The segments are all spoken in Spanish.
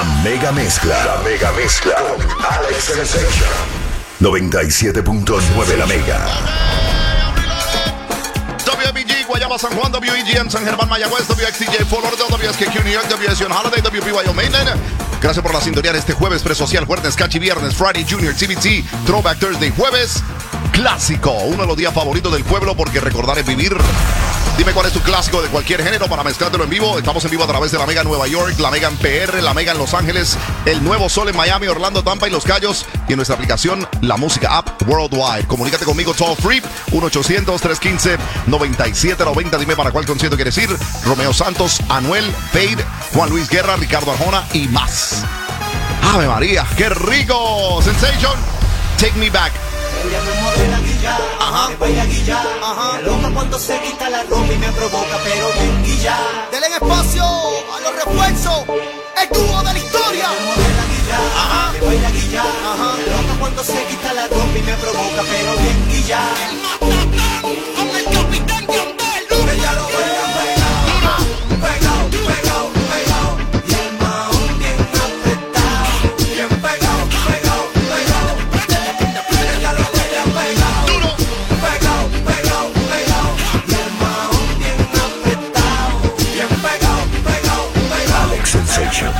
La mega mezcla. La mega mezcla. Con Alex Sensation. 97.9 La Mega. WBG, Guayama, San Juan, WEGM, San Germán, Mayagüez, WXTJ, Fort Lauderdale, WSKQ, New York, WSUN Holiday, WPYO Mainland. Gracias por la sintonía de este jueves presocial, jueves, Cachi, viernes, Friday, Junior, CBT, Throwback Thursday, jueves, clásico. Uno de los días favoritos del pueblo porque recordar es vivir. Dime cuál es tu clásico de cualquier género para mezclártelo en vivo. Estamos en vivo a través de La Mega en Nueva York, La Mega en PR, La Mega en Los Ángeles, El Nuevo Sol en Miami, Orlando, Tampa y Los Cayos. Y en nuestra aplicación, La Música App Worldwide. Comunícate conmigo toll free, 1-800-315-9790. Dime para cuál concierto quieres ir. Romeo Santos, Anuel, Fade, Juan Luis Guerra, Ricardo Arjona y más. ¡Ave María! ¡Qué rico! Sensation, Take Me Back. Ella me modela guilla, me baila guilla, me loca cuando se quita la ropa y me provoca, pero bien guilla. Denle espacio a los refuerzos, el dúo de la historia. Ella me modela guilla, me baila guilla, me loca cuando se quita la ropa y me provoca, pero bien guilla. Con el capitán Gambel. Ella lo baila pegado, pegado, pegado, pegado, y el maón bien apretado, bien pegado, pegado, pegado. Ella lo baila pegado, pegado, pegado, pegado, y el maón bien apretado, bien pegado, pegado, pegado. Alex Sensation.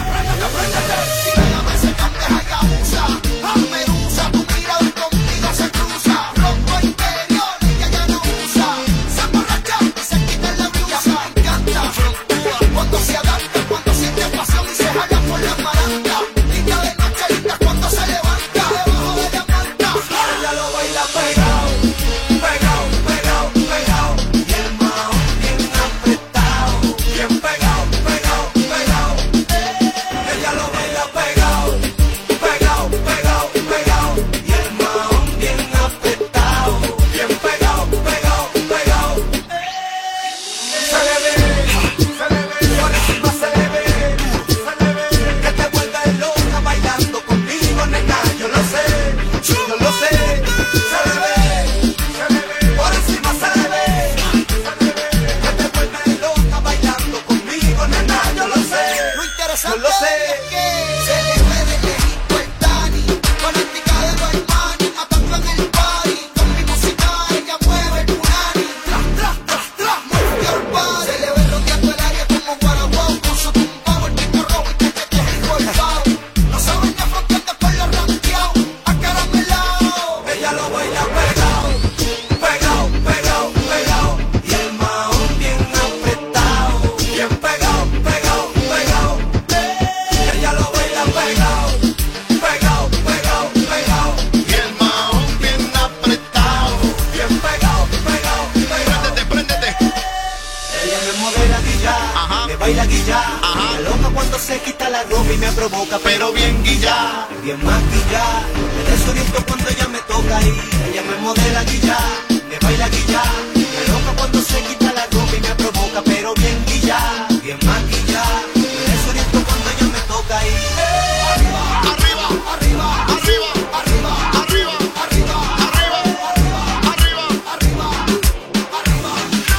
baila guilla, me loca cuando se quita la ropa y me provoca, pero bien guilla, bien maquilla, me desoriento cuando ella me toca y ella me modela guilla, me baila guilla, me loca cuando se quita la ropa y me provoca, pero bien guilla, bien maquilla, me desoriento cuando ella me toca y arriba, arriba, arriba, arriba, arriba, arriba, arriba, arriba, arriba, arriba, arriba,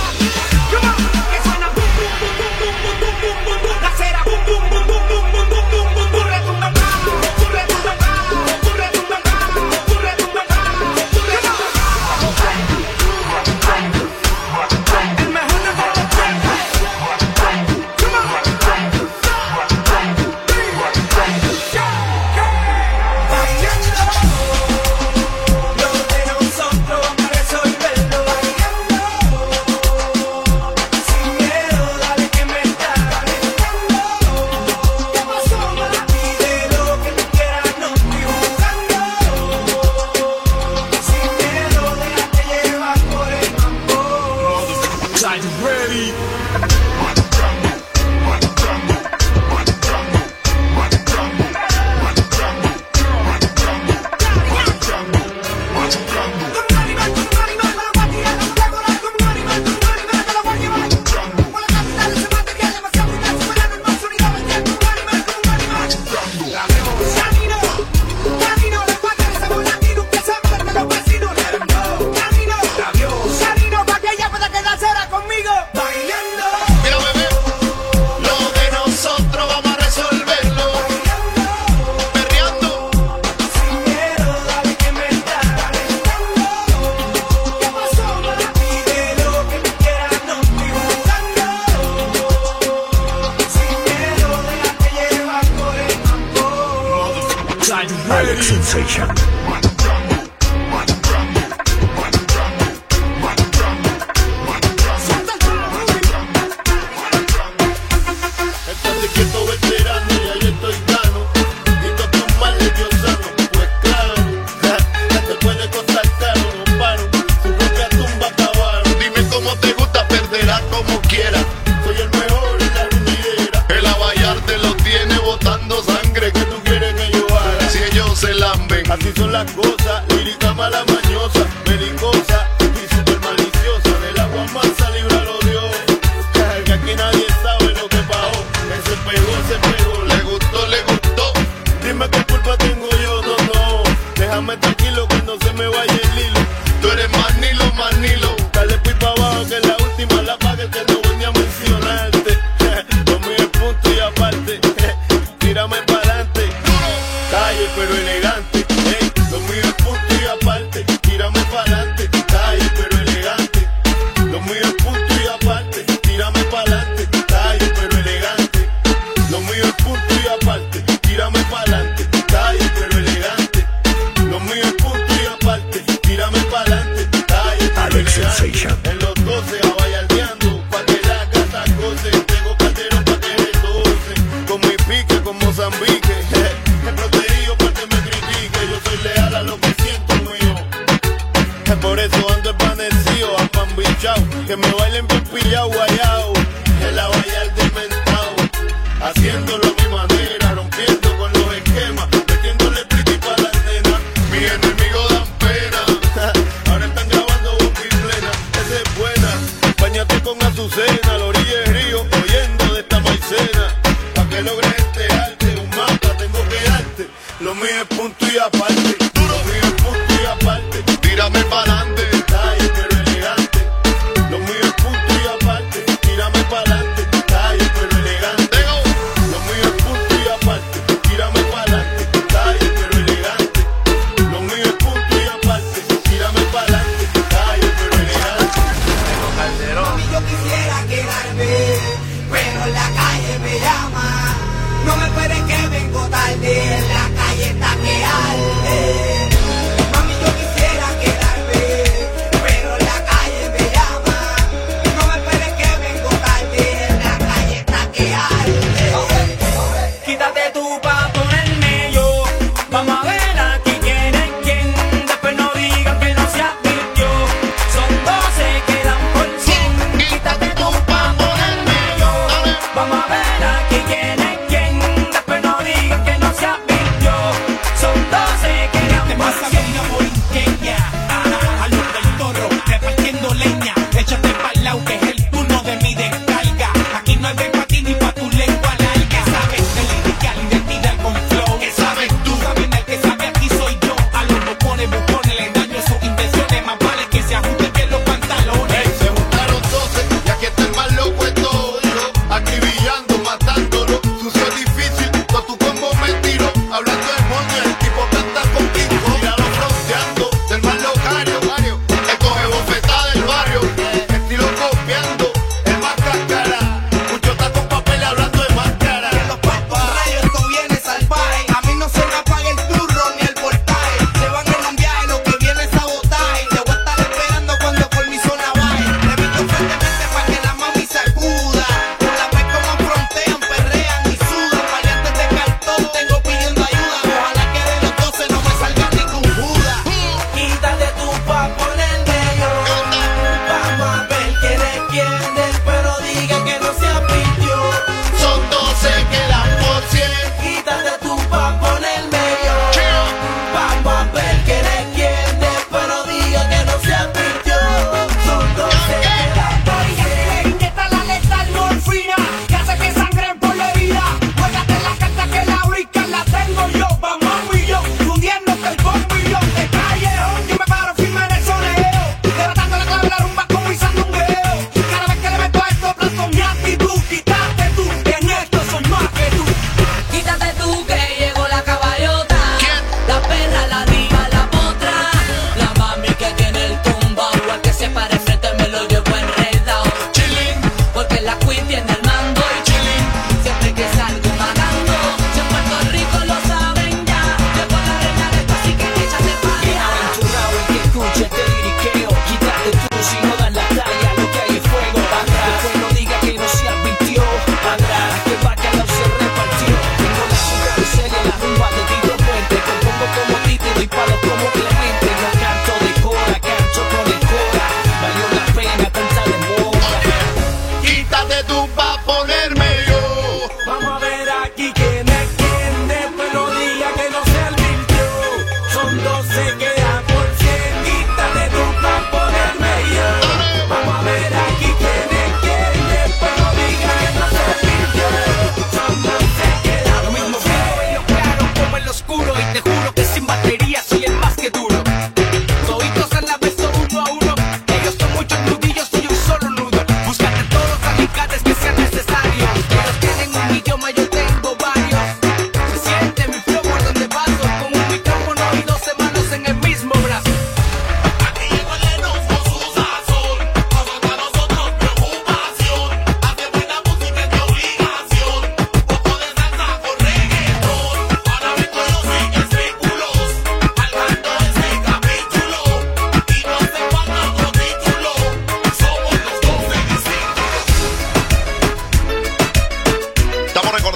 come on, que suena bum bum bum bum bum bum bum bum bum bum, la cera bum bum bum bum bum bum bum bum bum bum, retumba bravo, retumba bravo, retumba bravo, retumba bravo, retumba bravo. El mejor Alex Sensation. Estate quieto, veterano, ya yo estoy gano. Y todos tus males yo sano. Pues claro, ya te puede costar caro. No paro, su propia tumba acabaron. Dime cómo te gusta, perderá como quiera. Soy el mejor en la rumbillera. El abayar te lo tiene botando sangre. ¿Qué tú quieres que yo haga? Si ellos se lamben. Así son las cosas, lírica mala mañosa, belicosa y super maliciosa. Del agua mansa líbralo Dios. Que aquí nadie sabe lo que pasó. Que se pegó, Le gustó. Dime qué culpa tengo yo, no. Déjame tranquilo que no se me vaya el hilo. Tú eres Manilo. Dale pues pa' abajo que la última la pague que no venía a mencionarte. Lo mío es punto y aparte. Tírame pa'lante. Calle pero elegante. Lo mío es punto y aparte. Tírame pa'lante. Calle pero elegante. Lo mío es punto y aparte. Tírame pa'lante. Calle pero elegante. Lo mío es punto y aparte. Tírame pa'lante. Calle pero elegante. Lo mío es punto y aparte. Tírame pa'lante. Calle pero Alex elegante. Sensation. En los 12 abayaldeando, pa' que la gata goce. Tengo calderón pa' que retose. Con mi pique, con Mozambique. He protegido pa' que me critique. Yo soy leal a lo que siento mío. Por eso ando espanecido, apambichao. Que me bailen bien pillao, guayao. El abayalde inventado. Haciéndolo a mi manera, rompiendo con los esquemas. Metiéndole pretty pa' las nenas. Mis enemigos dan pena. Ahora están grabando bomba y plena, esa es buena. Báñate con Azucena, a la orilla del río, oyendo de esta maicena. Pa' que logres este arte, un mapa tengo que darte. Lo mío es punto y aparte. Lo mío es punto y aparte. Tírame pa'lante. Calle pero elegante. Lo mío es punto y aparte. Tírame pa'lante. Calle pero elegante. Lo mío es punto y aparte. Tírame pa'lante. Calle pero elegante. Lo mío es punto y aparte. Tírame pa'lante. Calle pero elegante. Mami, yo quisiera quedarme, pero en la calle me llama. No me esperes que vengo tarde, en la calle está que arde. Mami, yo quisiera quedarme, pero en la calle me llama. No me esperes que vengo tarde, en la calle está que arde. Quítate tú pa' ponerme yo. Vamos a ver aquí quién es quién. Después no digan que no se advirtió. Son 12 que dan por 100. Quítate tú pa' ponerme yo. Vamos a ver aquí quién es quién. Después no digan que no se advirtió. Son 12 que dan Te por pasa 100. una borinqueña, a los del toro, repartiendo leña. Échate pa'l lado que es el turno de mi descarga. Aquí no hay break pa' ti ni pa' tu lengua larga. Sabes de lirical, identidad con flow. ¿Qué sabes tú? Sabes el que sabe aquí soy yo. A los bocones, bucones, le daño sus intenciones. Más vale que se ajusten bien los pantalones. Se juntaron 12 y aquí está el más loco de todo. Acribillando, matándolo. Sucio difícil, con tu combo me tiro. Hablando de moño, el tipo canta con pico. Míralo fronteando, del más locario. El coge bofetada del barrio. Estilo copiando, el más cáscara. Mucho está con papel hablando.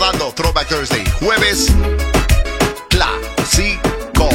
recordando Throwback Thursday, jueves clásico.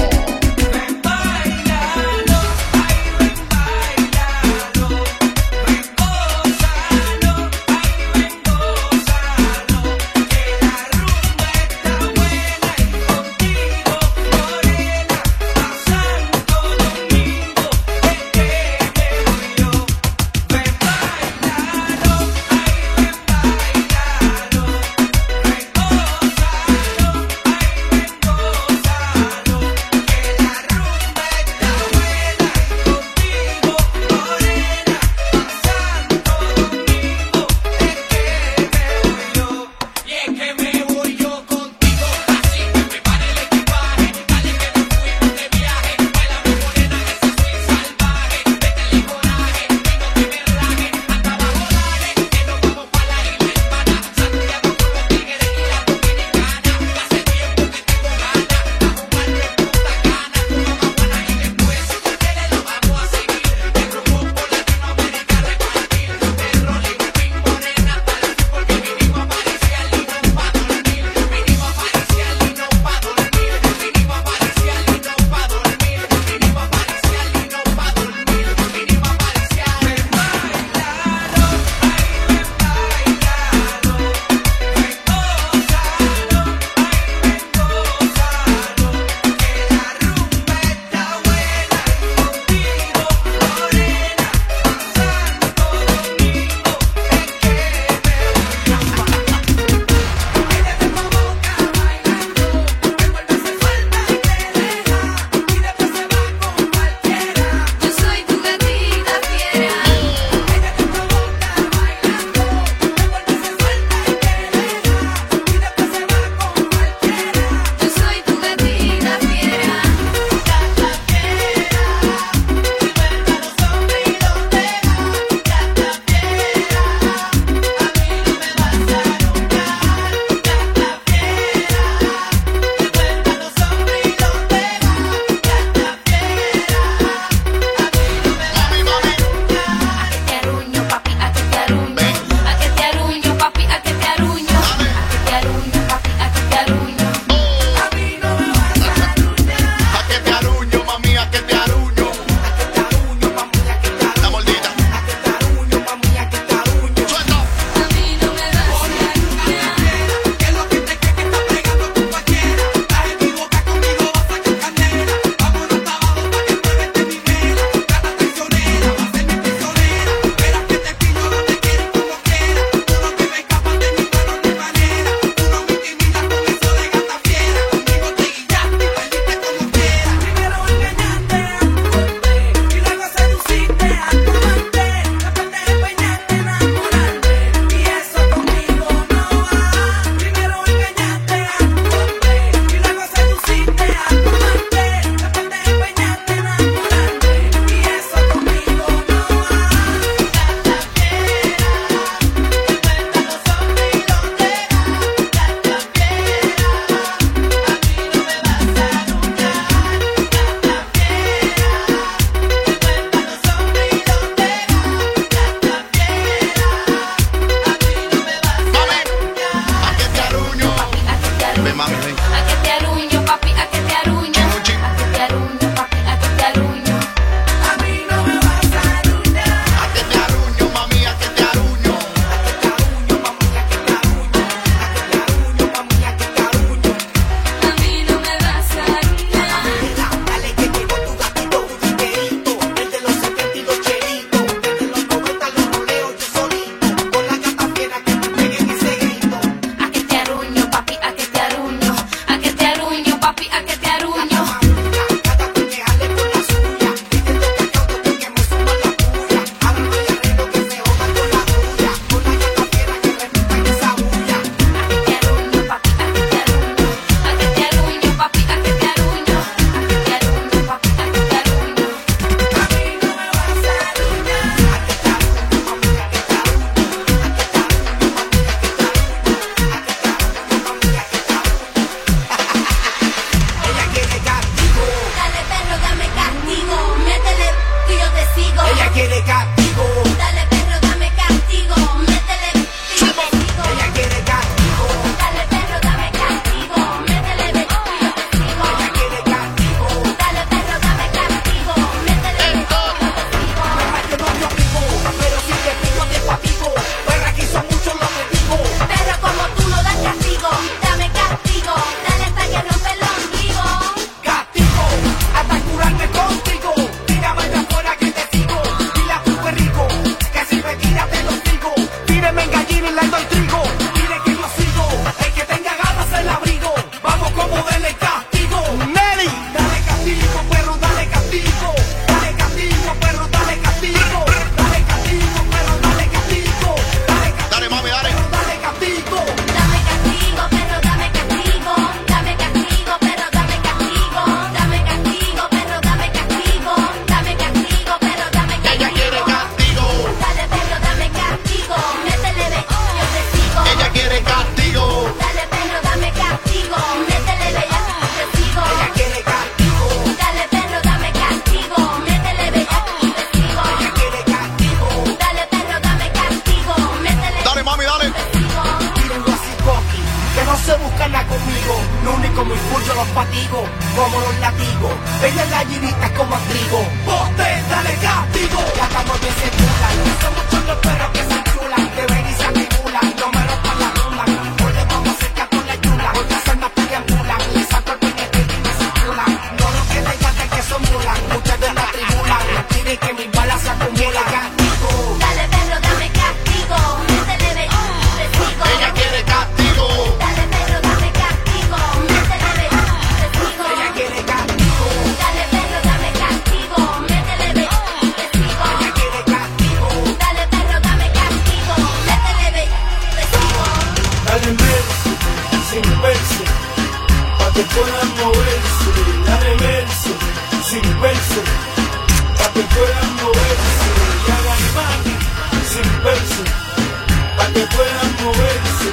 gana conmigo. Lo único muy full yo los fatigo, como los latigos. Ella es gallinita como trigo. Poste, dale castigo. Ya estamos bien se chulan. Son muchos los perros que se chulan, que ven y se acumulan. No me lo la rulan. Hoy les vamos a acercar con la chula. Otras almas triangulan. Le saco el pequeño y me circulan. No los que le encantan que son mulan. Muchas de las tribulan. Tienen que mis balas se acumulan. Castigo. Dale perro, dame castigo. Métele ve, recibo. Ella quiere castigo. Dale perro, dame castigo. Métele ve, recibo. Ella quiere castigo. Dale perro, dame castigo. Métele ve, recibo. Ella quiere castigo. Dale perro, dame castigo. Métele ve, recibo. Dale verso, sin verso, pa' que puedan moverse. Dale verso, sin verso, pa' que puedan moverse. Y hagan más, sin verso, pa' que puedan moverse.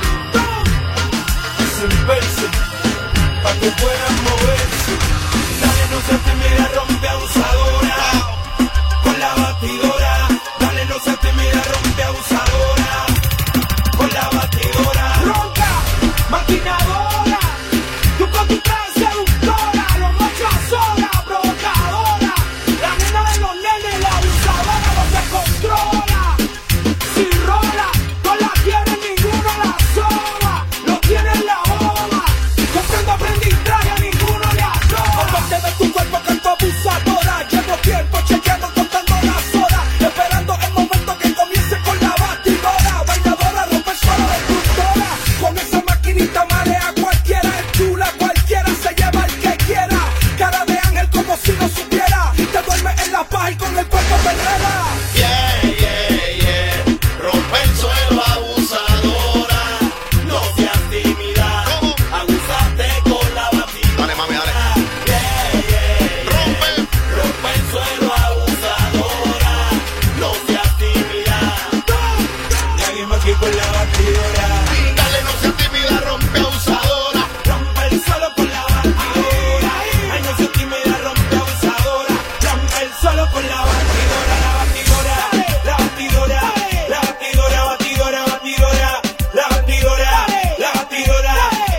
Sin verso, pa' que puedan moverse. Dale, no se te mira, rompe abusadora. Con la batidora, dale, no se te mira, rompe abusadora. Con la batidora, ronca, maquinadora. Tú con tu traje seductora, los machos a sola, provocadora. La nena de los nenes, la abusadora, no se controla. Si rola, no la quiere ninguno la soba. Lo tiene en la bomba. Comprendo aprendizaje, a ninguno le asoba. Cuando te ve tu cuerpo canto abusadora. Llevo tiempo chequeando, contando las horas. Esperando el momento que comience con la batidora. Bailadora, rompe el suelo de destructora. Con esa maquinita marea cualquiera. Es chula, cualquiera se lleva el que quiera. Cara de ángel como si no supiera. Te duerme en la paz y con el cuerpo perrera. Yeah, yeah, yeah. Rompe el suelo, abusadora. No seas tímida. ¿Cómo? Abusaste con la batidora. Dale, mami, dale. Rompe. Rompe el suelo, abusadora. No seas tímida. Y alguien más aquí con la batidora. Dale, no seas tímida, rompe abusadora. Rompe el suelo con la batidora. Ay, no seas tímida, rompe abusadora. Rompe el suelo con la batidora. La batidora, la batidora, la batidora, batidora, batidora, la batidora, la batidora.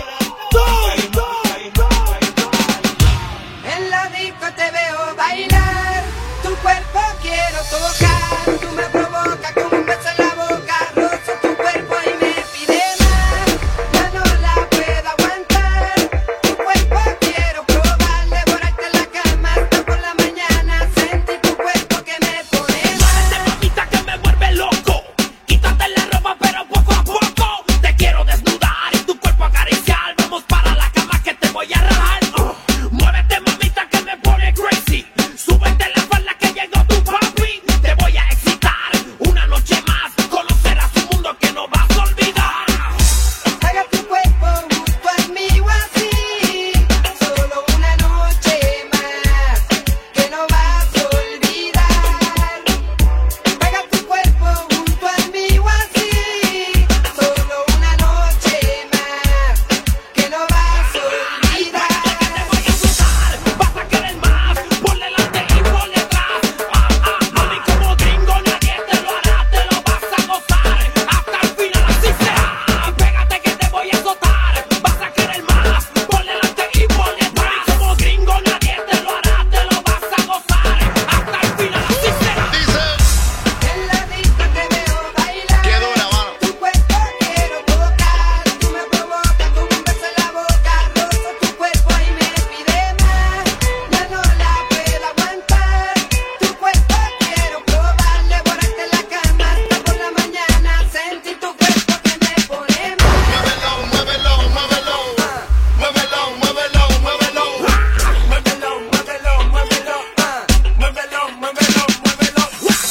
En la disco te veo bailar, tu cuerpo quiero tocar, tú me provocas con un beso en la boca, rozo tu cuerpo y me pide más, ya no la puedo aguantar, tu cuerpo quiero probar, devorarte en la cama hasta por la mañana, sentí tu cuerpo que me pone mal. Mamita que me vuelve loco. Quítate la ropa pero poco a poco. Te quiero desnudar y tu cuerpo acariciar. Vamos para la cama que te voy a rajar. Muévete mamita que me pone crazy. Súbete la falda que llegó tu papi. Te voy a excitar una noche más. Conocerás un mundo que no vas a olvidar. Haga tu cuerpo junto a mí o así, solo una noche más, que no vas a olvidar. Haga tu cuerpo junto a mí o así, solo una noche más, que no vas a olvidar. Vas a querer más, por delante y por detrás. Mami, como gringo nadie te lo hará, te lo vas a gozar. Hasta el final así será. Pégate que te voy a azotar. Vas a querer más, por delante y por detrás. Como gringo nadie te lo hará, te lo vas a gozar. Hasta el final así será. Dice. En la disco te veo bailar, Qué dura, mano. tu cuerpo quiero tocar, tú me provocas con un beso en la boca, rozo tu cuerpo y me pide más, ya no la puedo aguantar, tu cuerpo quiero probar, devorarte en la cama hasta por la mañana, sentí tu cuerpo que me pone mal. Muévelo, muévelo, muévelo. Muévelo, muévelo, muévelo. Muévelo, muévelo, muévelo. Muévelo, muévelo, muévelo.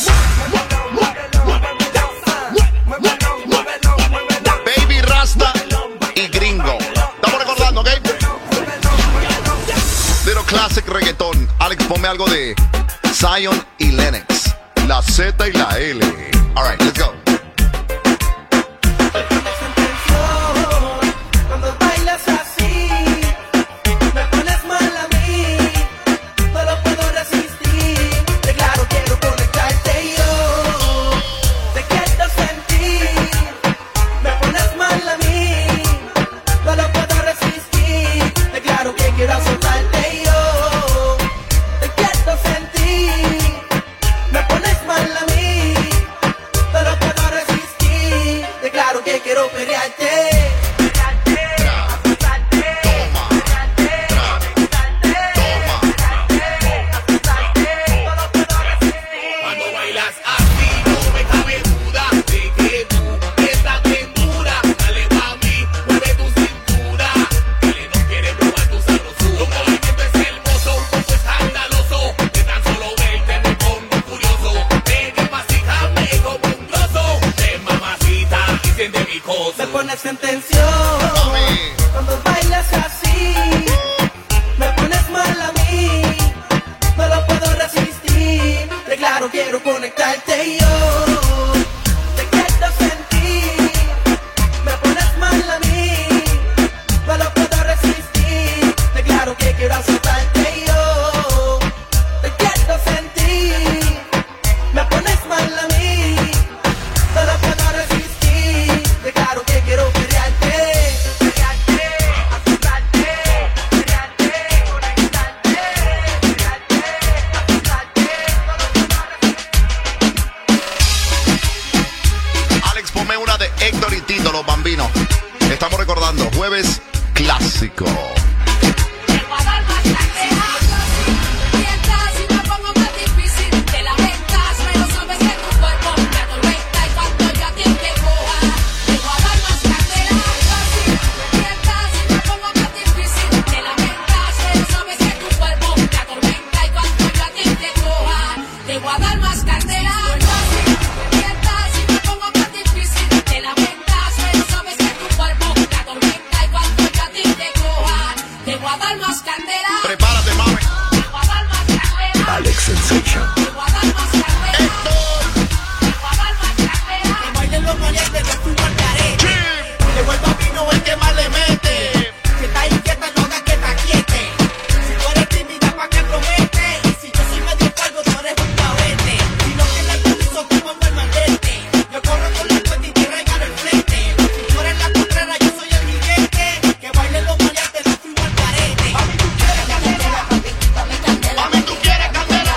Baby Rasta y Gringo. Estamos recordando, ¿ok? Little classic reggaetón. Alex, ponme algo de Zion y Lennox. La Z y la L. All right, let's go. Cuando bailas así, me pones mal a mí, no lo puedo resistir. De claro quiero conectarte yo, te quiero sentir. Me pones mal a mí, no lo puedo resistir. Cuando bailas así, me pones mal a mí. No lo puedo resistir. De claro quiero conectarte y yo te quiero sentir. Me pones mal a mí. No lo puedo resistir. De claro que quiero azotarte y yo te quiero sentir. Me pones mal a mí. No lo puedo resistir. De claro que quiero pelearte. Alex, ponme una de Héctor y Tito, los Bambinos. Estamos recordando Jueves Clásico. Prepárate, mami. Alex Sensation. Que bailen los maleantes, que fumo al carete. Llegó el bambino, el que más le mete. Si estás inquieta, no hagas que te aquiete. Si tú eres tímida, ¿pa' qué promete? Y si yo soy medio cargo, tú eres un cabete. Si no tienes permiso, tú pongo el maldete. Yo corro con la cuenta y te regalo el frente. Si tú eres la potrera, yo soy el jinete. Que bailen los maleantes, que fumo al carete. Mami, tú quieres candela. Mami, tú quieres candela.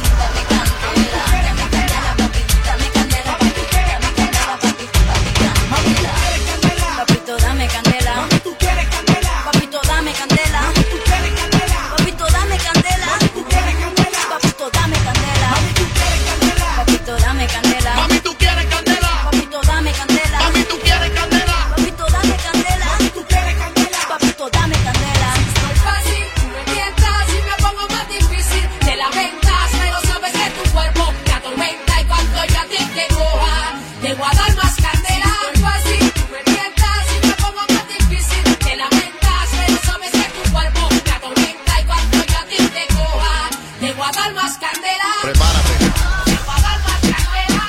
Papito, dame candela. Mami, tú quieres candela. Papito, dame candela. Mami, tú quieres candela. Papito, dame candela. Tú quieres candela. Papito, dame candela. Mami, tú quieres candela. Papito, dame candela. Mami, tú quieres candela. Papito, dame candela. Mami, tú quieres candela. Papito, dame candela. Tú quieres candela. Papito, dame candela. Estoy fácil, tú me tientas y me pongo más difícil. Te lamentas, pero sabes que tu cuerpo te atormenta y cuando yo a ti te coja, te voy a dar más candela. Estoy fácil, tú me tientas y me pongo más difícil. Te lamentas, pero sabes que tu cuerpo te atormenta y cuando yo a ti te coja, te voy a dar más candela. Prepárate, Te voy a dar más candela.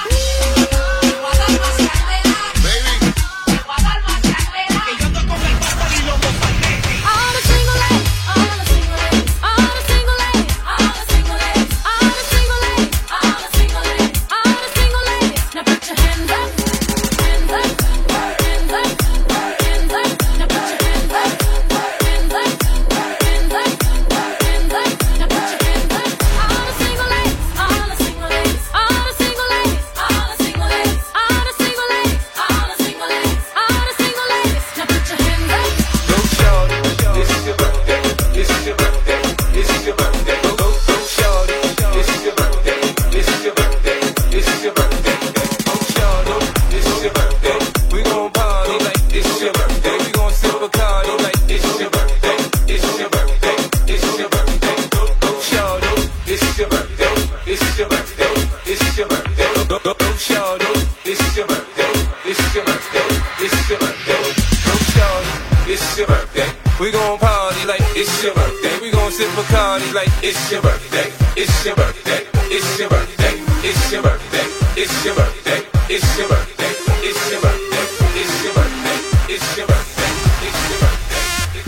Te voy a dar más candela. baby. Te voy a dar más candela. Que yo ando con el pastor y los mozalbetes. All the single ladies, all the single ladies, all the single ladies, all the single ladies, all the single ladies, all the single ladies, all the single ladies. Now put your hands up, hands up, hands up, hands up. Now put your hands up, hands up, hands up, hands up. Now put your hands up. All the single ladies, all the single ladies, all the single ladies, all the single ladies, all the single ladies, all the single ladies, all the single ladies. Now put your hands up. Go shorty, this is your birthday. This is your birthday. This is your birthday. Go shorty, this is your birthday. This is your birthday. This is your birthday. Go shorty, this is your birthday. We gon' party like this is your birthday. We gon' sip Bacardi like this is your birthday. This is your birthday. This is your birthday. Go shorty, this is your birthday. This is your birthday. This is your birthday. Go shorty, this is your birthday. This is your birthday. This is your birthday. Go shorty, this is your birthday. We gon' party like it's your birthday. We gon' sip Bacardi like it's your birthday. It's your birthday. It's your birthday. It's your birthday. It's your birthday. It's your birthday. It's your birthday. It's your birthday. It's your birthday. It's your birthday.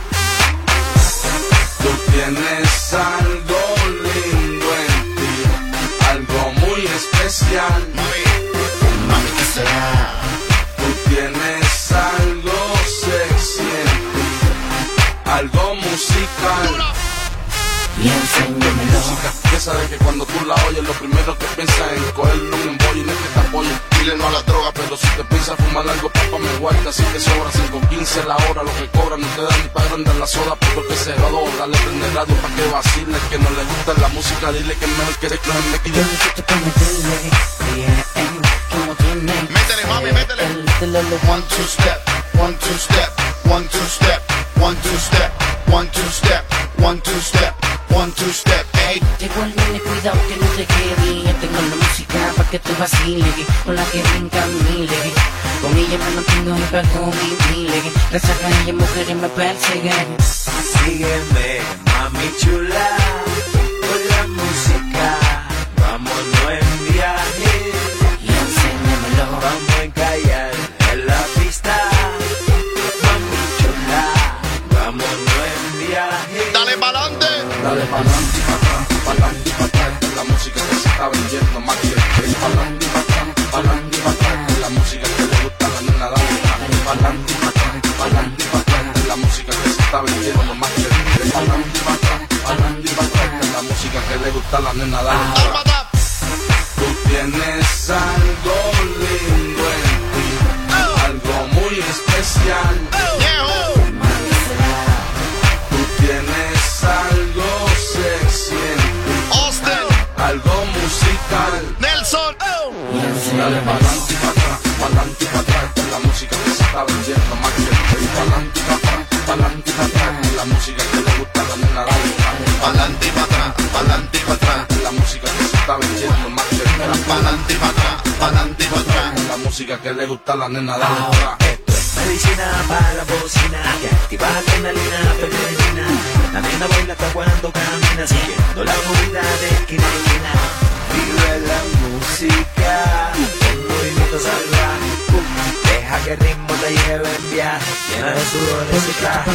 Tú tienes algo lindo en ti, algo muy especial. Mami, ¿qué será? Tú tienes algo sexy en ti, algo musical. Y enséñamelo. Música, que sabes que cuando tú la oyes, lo primero que piensas es en cogerle un bollo y no es que te apoye. Dile no a la droga, pero si te piensas fumar algo, papá me guarda, así que sobra 5.15 la hora, lo que cobran no te dan ni para agrandar la soda, porque se rodó, dale prende radio pa' que vacile, que no le gusta la música, dile que es mejor que se clave me quille. Métele, mami, métele. One, two step, one, two step, one, two step, one, two step, one, two step, one, two step, one, two step, ey. Llegó el nene, cuidado que no te quede bien. Tengo la música pa' que tú vaciles, con la que brincan miles. Con ella me mantengo y pago miles. Resaca ella, mujeres me persiguen. Sígueme, mami chula, con la música. Vámonos en viaje Y enséñamelo. vamos a encallar en la pista. Mami chula, vámonos en viaje. Dale pa'lante. Dale pa'lante y pa' atrás, pa'lante y pa' atrás. La música que se está vendiendo más que el pa'lante y pa' atrás, pa'lante y pa' atrás. La música que le gusta a la nena, dale pa'lante y pa' atrás, pa'lante y pa' atrás. La música que se está vendiendo más que el pa'lante y pa' atrás, pa'lante y pa' atrás. La música que le gusta a la nena, dale Tú tienes algo lindo en ti, algo muy especial. Tú tienes algo sexy en ti, Austin. algo musical. Nelson. Dale pa'lante y pa' atrás, pa'lante y pa' atrás. La música que se está vendiendo más que el pa'lante y pa' atrás, pa'lante y pa' atrás. La música que le gusta a la nena, dale Pa'lante y pa' atrás, pa'lante y pa' atrás. La música que se está vendiendo más que el Pa'lante y pa' atrás, pa'lante y pa' atrás. La música que le gusta a la nena, dale Medicina para la bocina, que activa la adrenalina femenina. La nena baila hasta cuando camina, siguiendo la movida de esquina a esquina. Vive la música, con movimiento salvaje. Deja que el ritmo te lleve en viaje, llena de sudores y traje.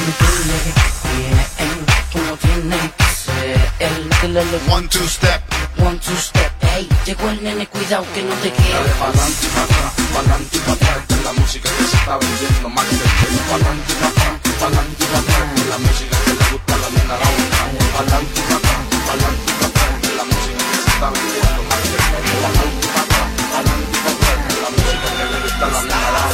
Uno tiene que ser el One, two step. one, two step. Ey, llegó el nene, cuidado que no te quede. Dale pa'lante y pa' atrás, pa'lante y pa' atrás. La música que se está vendiendo más que el pa'lante y pa' atrás, pa'lante y pa' atrás. La música que le gusta a la nena, dale pa'lante y pa' atrás, pa'lante y pa' atrás. La música que se está vendiendo más que el pa'lante y pa' atrás, pa'lante y pa' atrás. La música que le gusta a la nena, dale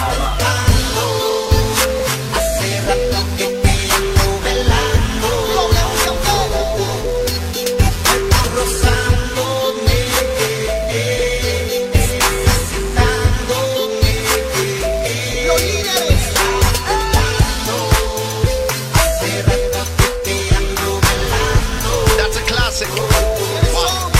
That's a classic. Wow.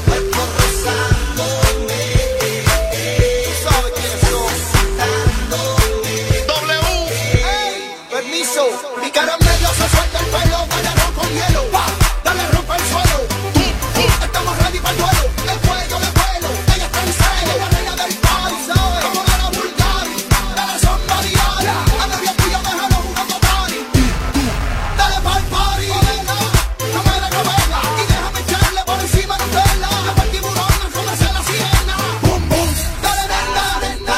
W. Permiso, mi cara medio se suelta el pelo, dale ron con hielo, pa, dale rompa el suelo. Estamos ready para el duelo, el cuello de pelo, ella está en celo, la reina del party, ¿sabes? Como de la Bulgari, dale son variadas, anda bien tuyo, déjalo jugando party. Dale pa'l party, no me dejes verla, y déjame echarle por encima de Nutella, hasta el tiburón no comerse la sirena. Bum, bum, dale, nena, nena.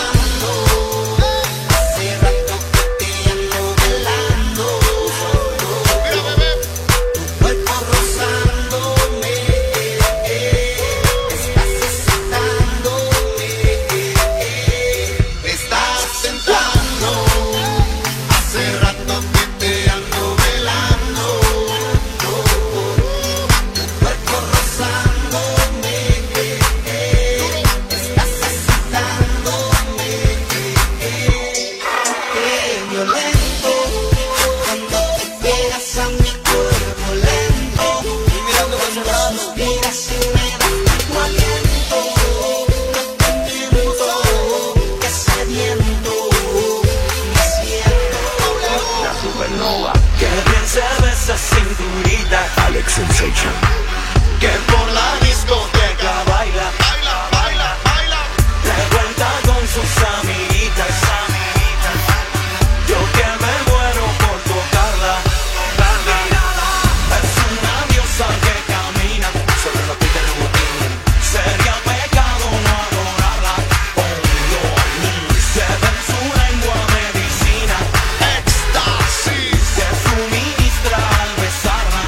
Mira, bebé. Cuerpo rozándome, estás excitándome, estás entrando, hace rato que te ando velando, cuerpo rozándome, estás excitándome, qué violento, cuando te pegas a mi cuerpo lento, y mirando con el lado, suspiras y me das tu aliento, no te miento, que sediento, me siento la supernova, que piensa de esa cinturita, Alex Sensation. que por la discoteca baila, Baila, baila, baila. le cuenta con sus amiguitas, yo que me muero por tocarla, mírala, es una diosa que camina sobre los pies de botín, sería pecado no adorarla, se ve en su lengua medicina, Éxtasis. que suministra al besarla,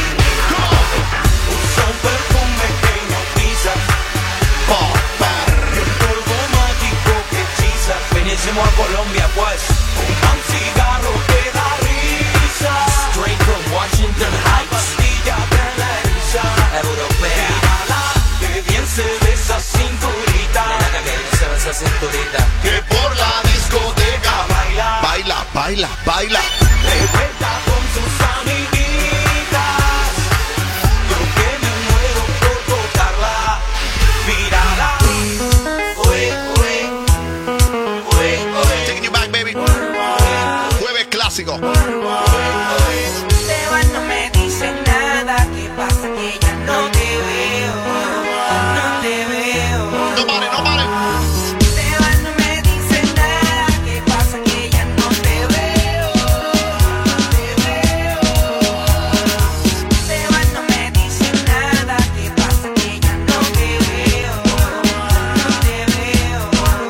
usa un perfume que hipnotiza, el polvo mágico que hechiza. Venimos a Colombia pues, un cigarro que da risa, straight from Washington Heights, pastilla de la risa europea, mírala, que bien se ve esa cinturita, que bien se ve esa cinturita, que por la discoteca baila, Baila, baila, baila. le cuenta con sus amiguitas, yo que me muero por tocarla, mírala, clásico. Te vas, no me dices nada. ¿Qué pasa? Que ya no te veo. No te veo. No pare, no pare. Te vas, no me dices nada. ¿Qué pasa? Que ya no te veo. No te veo. Te vas, no me dices nada. ¿Qué pasa? Que ya no te veo. No te veo.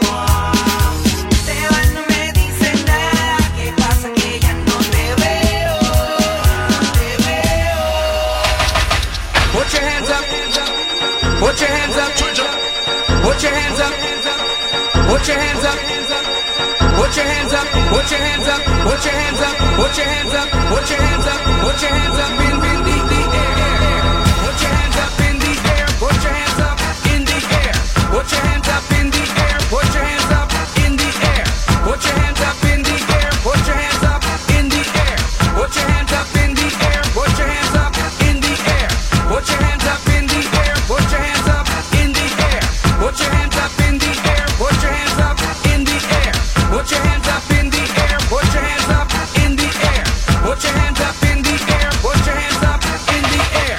Te vas, no me dices nada. ¿Qué pasa? Que ya no te veo. No te veo. Put your hands up. Put your hands up. Put your hands up. Put your hands up. Put your hands up. Put your hands up. Put your hands up. Put your hands up. Put your hands up. Put your hands up in the air. Put your hands up in the air. Put your hands up in the air. Put your hands up in the air. Put your hands up in the air. Put your hands up in the air. Put your hands up in the air. Put your hands up in the air. Put your hands up in the air. Put your hands up in the air. Put your hands up in the air. Put your hands up in the air. Put your hands up in the air. Put your hands up in the air. Put your hands up in the air. Put your hands up in the air. Put your hands up in the air.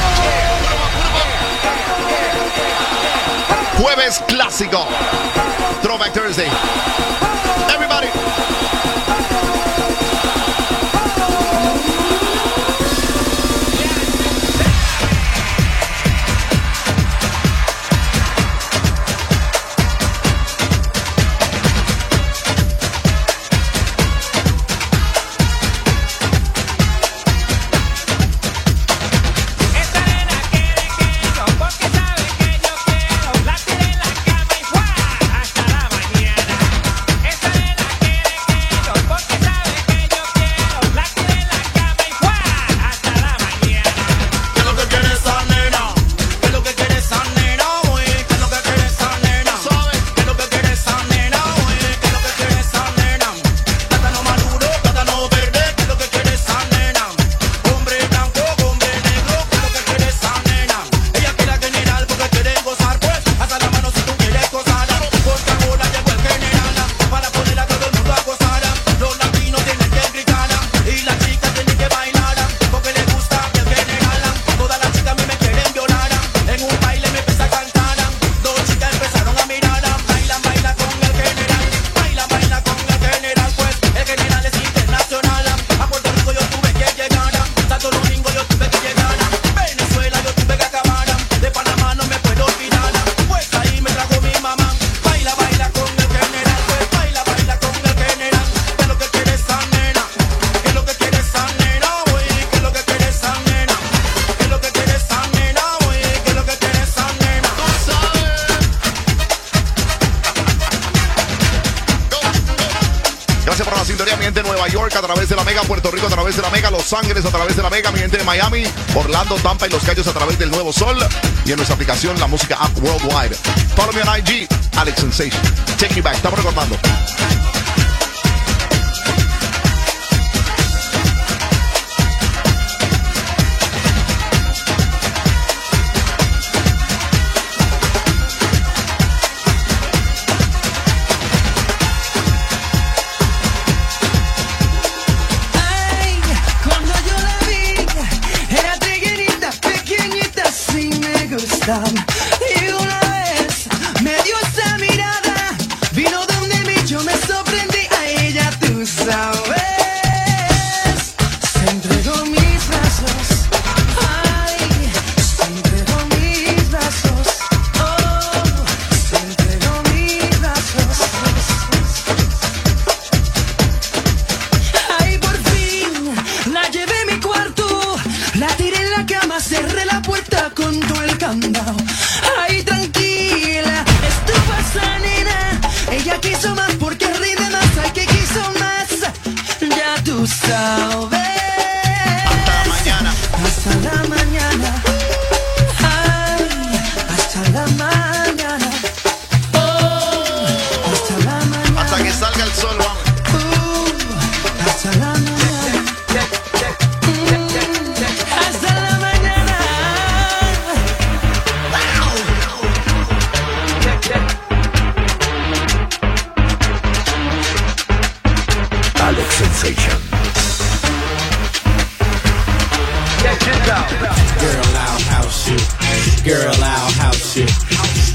Jueves clásico. Throwback Thursday. Everybody. Esta nena quiere queso porque sabe que yo quiero. La tiré en la cama y ¡fua! Hasta la mañana. Esta nena quiere queso porque sabe que yo quiero. La tiré en la cama y ¡fua! Hasta la mañana. ¿Qué es lo que quiere esa nena? ¿Qué es lo que quiere esa nena, güey? ¿Qué es lo que quiere esa nena? ¿Qué es lo que quiere esa nena, güey? ¿Qué es lo que quiere esa nena? Plátano maduro, plátano verde, ¿qué es lo que quiere esa nena? Hombre blanco, hombre negro, ¿qué es lo que quiere esa nena? Ella quiere general porque quiere gozar, pues hasta la mano si tú quieres gozar. Porque ahora llegó el general para poner a todo el mundo a gozar. Los latinos tienen que gritar y las chicas tienen que bailar porque les gusta el general. Todas las chicas a mí me quieren violar. En un baile me empecé a cantar. Dos chicas empezaron a mirar. Baila, baila con el general. Baila, baila con el general. Pues el general es internacional. A Puerto Rico yo tuve que llegar. Santo Domingo yo tuve que llegar. Venezuela yo tuve que acabar. De Panamá no me puedo olvidar. Pues ahí me trajo mi mamá. Baila, baila con el general. Pues baila, baila con el general. ¿Qué es lo que quiere esa nena? ¿Qué es lo que quiere esa nena, güey? ¿Qué es lo que quiere esa nena? ¿Qué es lo que quiere esa nena, güey? ¿Qué es lo que quiere esa nena? Gracias por la sintonía, mi gente de Nueva York a través de la Mega, Puerto Rico a través de la Mega, Los Ángeles a través de la Mega, mi gente de Miami, Orlando, Tampa y Los Cayos a través del Nuevo Sol y en nuestra aplicación La Música App Worldwide. Follow me on IG, Alex Sensation. Take me back, estamos recordando. Ay, cuando yo la vi, era triguerita, pequeñita, sí me gustaba. Y una vez me dio esa mirada, vino donde mí, yo me sorprendí a ella, tú sabes. Se entregó mis brazos, ay, se entregó mis brazos, oh, se entregó mis brazos. Ay, por fin la llevé a mi cuarto, la tiré en la cama, cerré la puerta con todo el candado. Ay, tranquila, estuvo esa nena, ella quiso más porque rinde más, ay, que quiso más, ya tú sabes. Hasta mañana. Hasta la mañana, ay, hasta la mañana, oh, hasta la mañana. Hasta que salga el sol, vamos. Hasta la mañana. Hasta la mañana. Alex Sensation.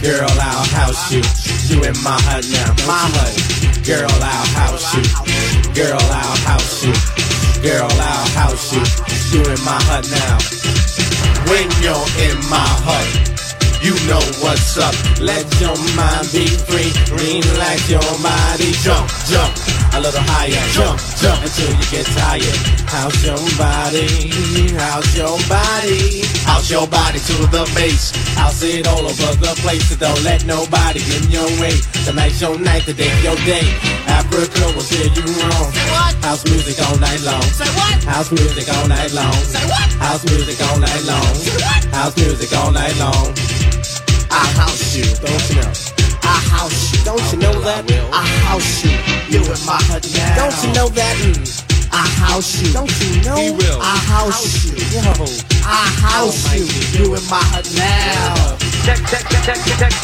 Girl, I'll house you. You in my hut now. My hut. Girl, I'll house you. Girl, I'll house you. Girl, I'll house you. You in my hut now. When you're in my hut, you know what's up. Let your mind be free. Relax your body. Jump, jump. A little higher. Jump, jump until you get tired. House your body. House your body. House your body to the base. House it all over the place. So don't let nobody in your way. Tonight's your night, today's your day. Africa will steer you wrong. Say what? House music all night long. Say what? House music all night long. Say what? House music all night long. Say what? House music all night long. I house you, don't you know? I house you, don't you know that? I house you, you in my hut now. Don't you know that? I house you, don't you know? He will. I house you, yo. I house you, you in my hut now. Check this out.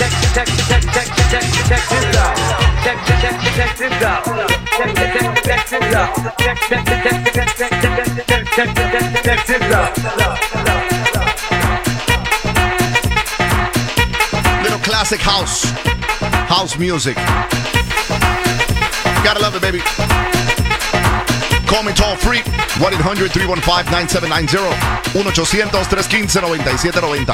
Little classic house music. Gotta love it, baby. Call me toll free. 1-800-315-9790. 1-800-315-9790.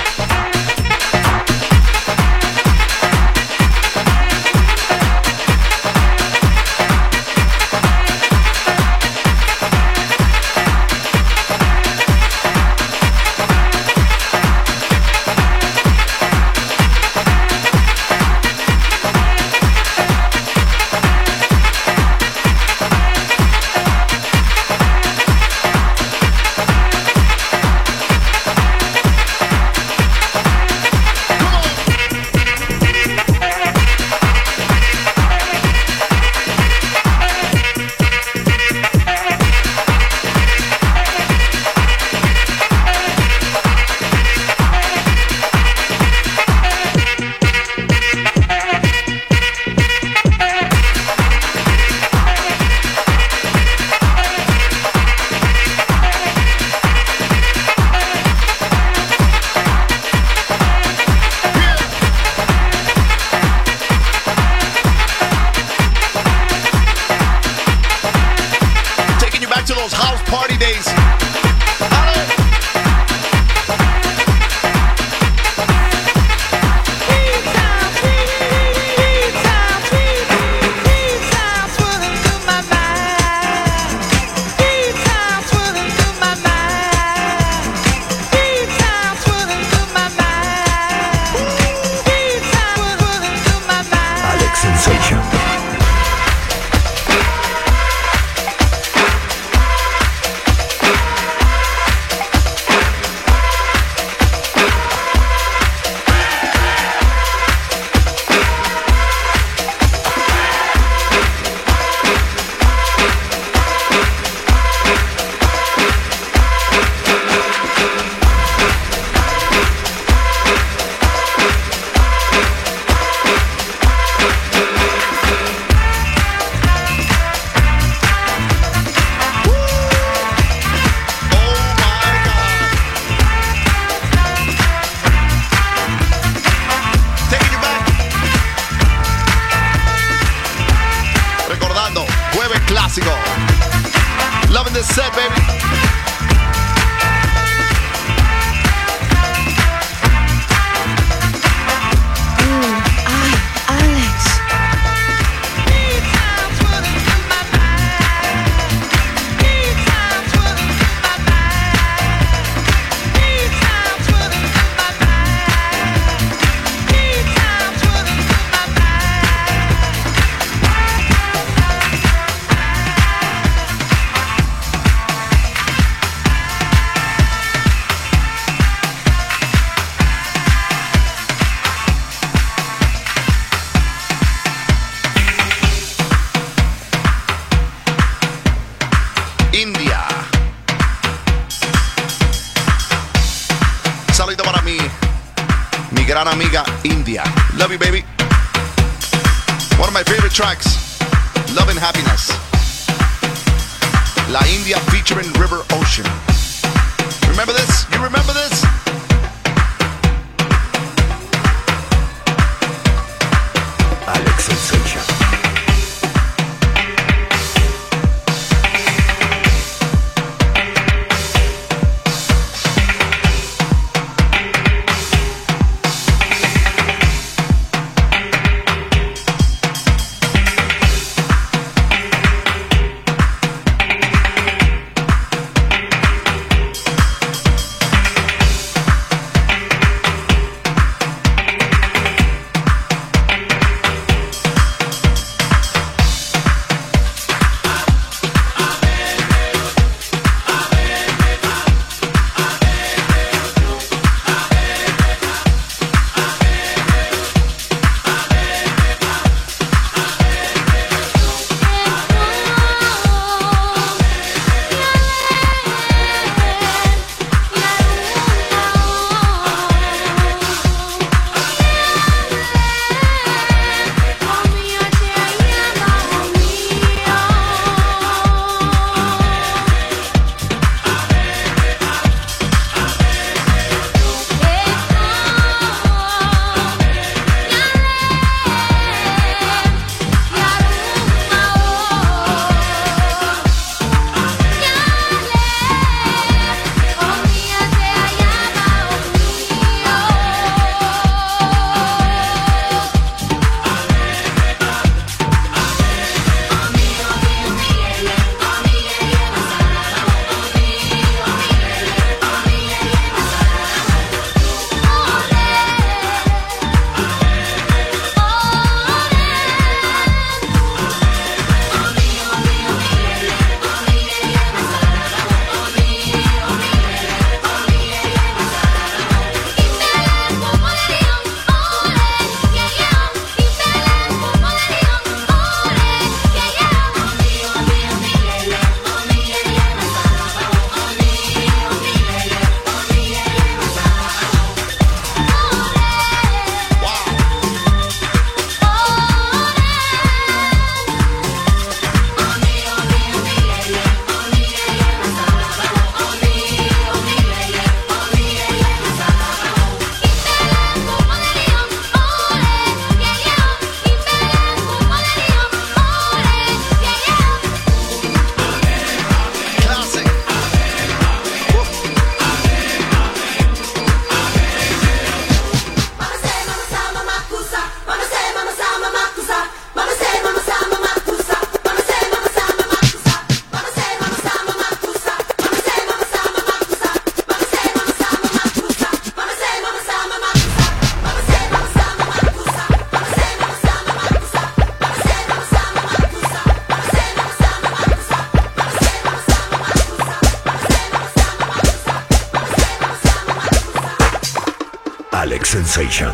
gran amiga India. Love you, baby. One of my favorite tracks, Love and Happiness. La India featuring River Ocean. Remember this? You remember this? Alex Sensation.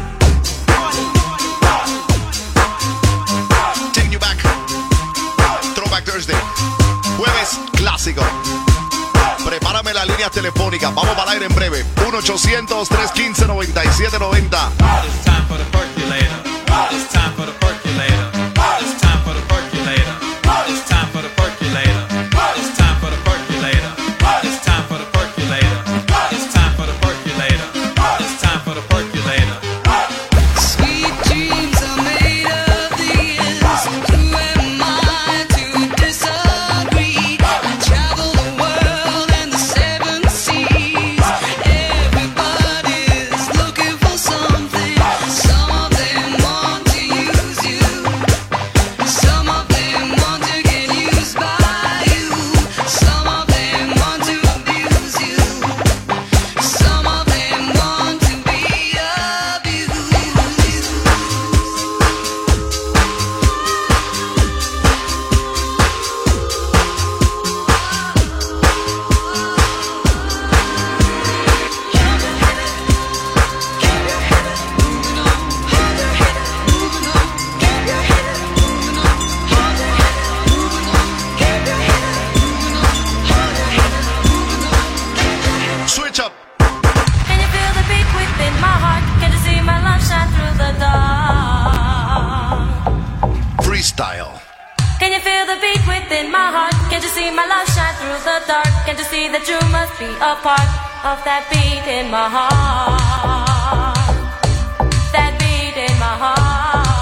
Taking you back. Throwback Thursday. Jueves clásico. Prepárame la línea telefónica. Vamos para el aire en breve. 1-800-315-9790. It's time for the percolator. It's time for the percolator. It's time for the percolator. It's time for the percolator. It's time for the percolator. It's time for the percolator. It's time for the percolator. It's time for the percolator. Sweet dreams are made of these. Who am I to disagree? I travel the world and the seven seas. Everybody's looking for something. Some of them want to use you. Some of them want to get used by you. Some of them want to abuse you. Some of them want to be abused. Switch up. Can you feel the beat within my heart? Can you see my love shine through the dark? Freestyle. Can you feel the beat within my heart? Can you see my love shine through the dark? Can you see that you must be a part of that beat in my heart? That beat in my heart.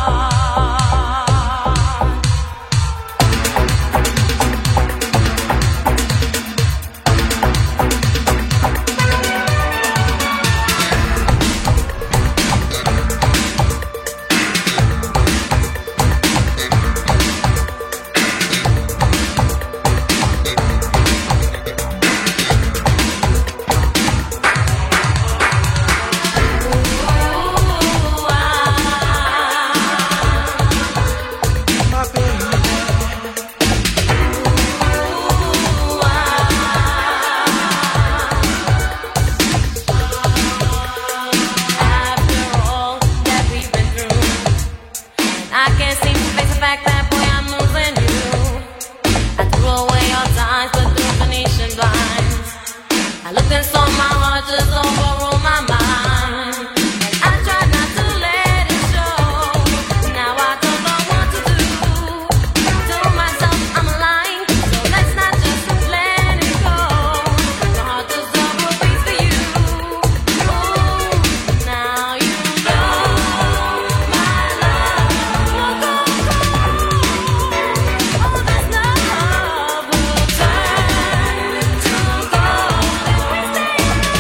After all that we've been through, I can't seem to face the fact that boy I'm losing you. I threw away your ties, but through Venetian blinds, I looked and saw my heart just overrule my mind. I tried not to let it show. Now I don't know what to do. To myself I'm lying, so let's not just let it go. My heart just overbeats for you. Ooh, now you know my love will go cold. Oh, this love will turn to gold. We stay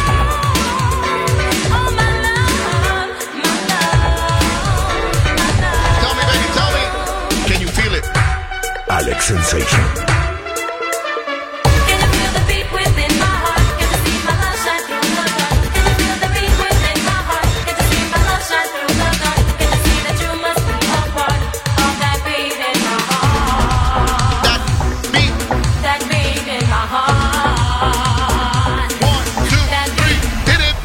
oh, my love, my love, my love. Tell me, baby, tell me. Can you feel it? Alex Sensation. Can you feel the beat within my heart? Can you see my love shine through the dark? Can you feel the beat within my heart? Can you see my love shine through the dark? Can you see that you must be a part of that beat in my heart? That beat. That beat in my heart. 1, 2, That 3. beat. Hit it.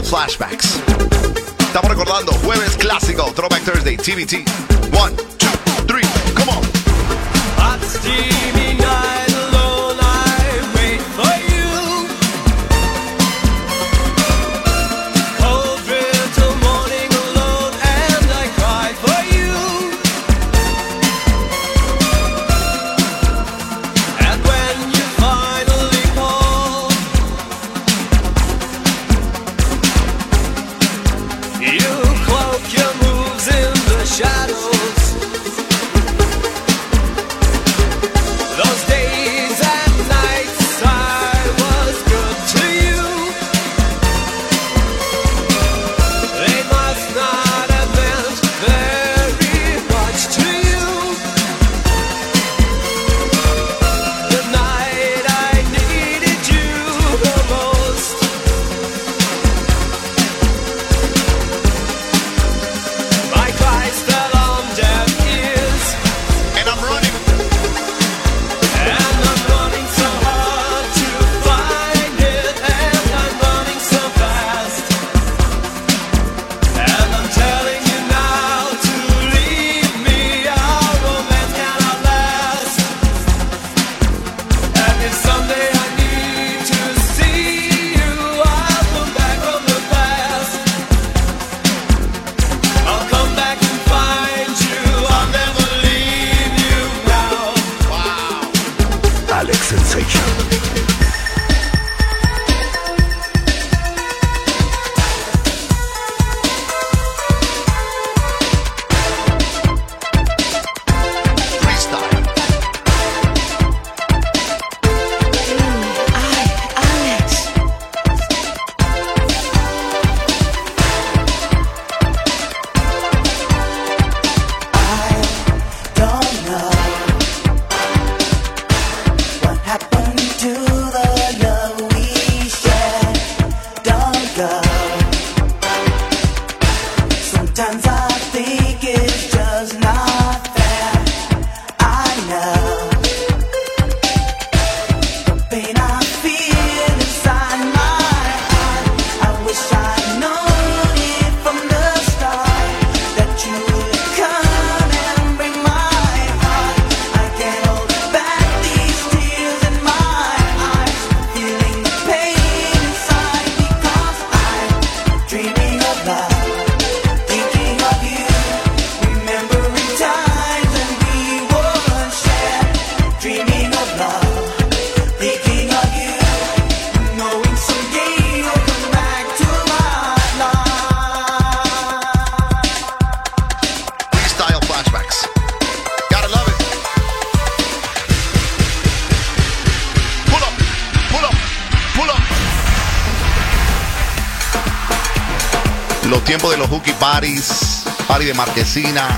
Flashbacks. Estamos recordando jueves clásico, Throwback Thursday, TBT. 1, 2, 3, come on. On the steamy night alone, I wait for you. Cold drift till morning alone, and I cry for you. And when you finally call, you cloak your moves in the shadows. Those days and nights I was good to you. They must not have meant very much to you. The night I needed you the most. My cries fell on deaf ears. And I'm running. And I'm running so hard to find it, and I'm running so fast. And I'm telling you now to leave me, our romance cannot last. And if someday I need to see you, I'll come back from the past. I'll come back and find you, I'll never leave you now. Alex Sensation. Freestyle. Don't know what happened to the love we shared. Don't go. Sometimes I think it's just not fair. I know the pain I feel inside my heart. I wish I'd known it from the start that you would come and bring my heart. I can't hold back these tears in my eyes, feeling the pain inside because I'm dreaming of love, thinking of you, remembering times when we would share. Dreaming of love, thinking of you, knowing someday you'll come back to my life. Freestyle flashbacks. Gotta love it. Pull up, pull up, pull up. Los tiempos de los hooky parties, party de marquesina,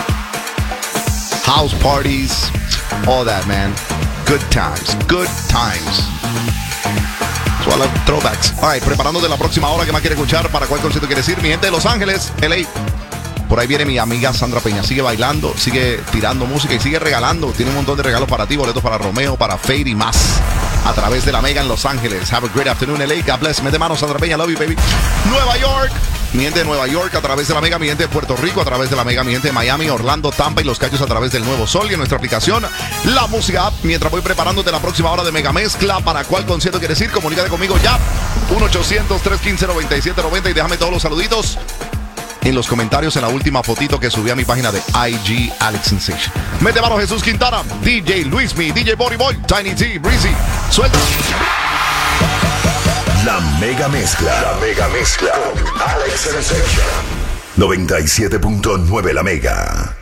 house parties, all that, man. Good times, good times. So, a los throwbacks. All right, preparándote la próxima hora que más quiere escuchar, para cuál concierto quieres ir. Mi gente de Los Ángeles, LA. Por ahí viene mi amiga Sandra Peña. Sigue bailando, sigue tirando música y sigue regalando. Tiene un montón de regalos para ti, boletos para Romeo, para Fade y más. A través de la Mega en Los Ángeles. Have a great afternoon, LA. God bless. Mete mano, Sandra Peña. Love you, baby. Nueva York. Mi gente de Nueva York a través de la Mega. Mi gente de Puerto Rico a través de la Mega. Mi gente de Miami, Orlando, Tampa y Los Cachos a través del Nuevo Sol y en nuestra aplicación La Música App. Mientras voy preparándote la próxima hora de Mega Mezcla. ¿Para cuál concierto quieres ir? Comunícate conmigo ya. 1-800-315-9790 y déjame todos los saluditos en los comentarios en la última fotito que subí a mi página de IG Alex Sensation. Mete mano, Jesús Quintana, DJ Luismi, DJ Body Boy, Tiny T, Breezy. Suelta. La Mega Mezcla. La Mega Mezcla. Con Alex Sensation. 97.9 La Mega.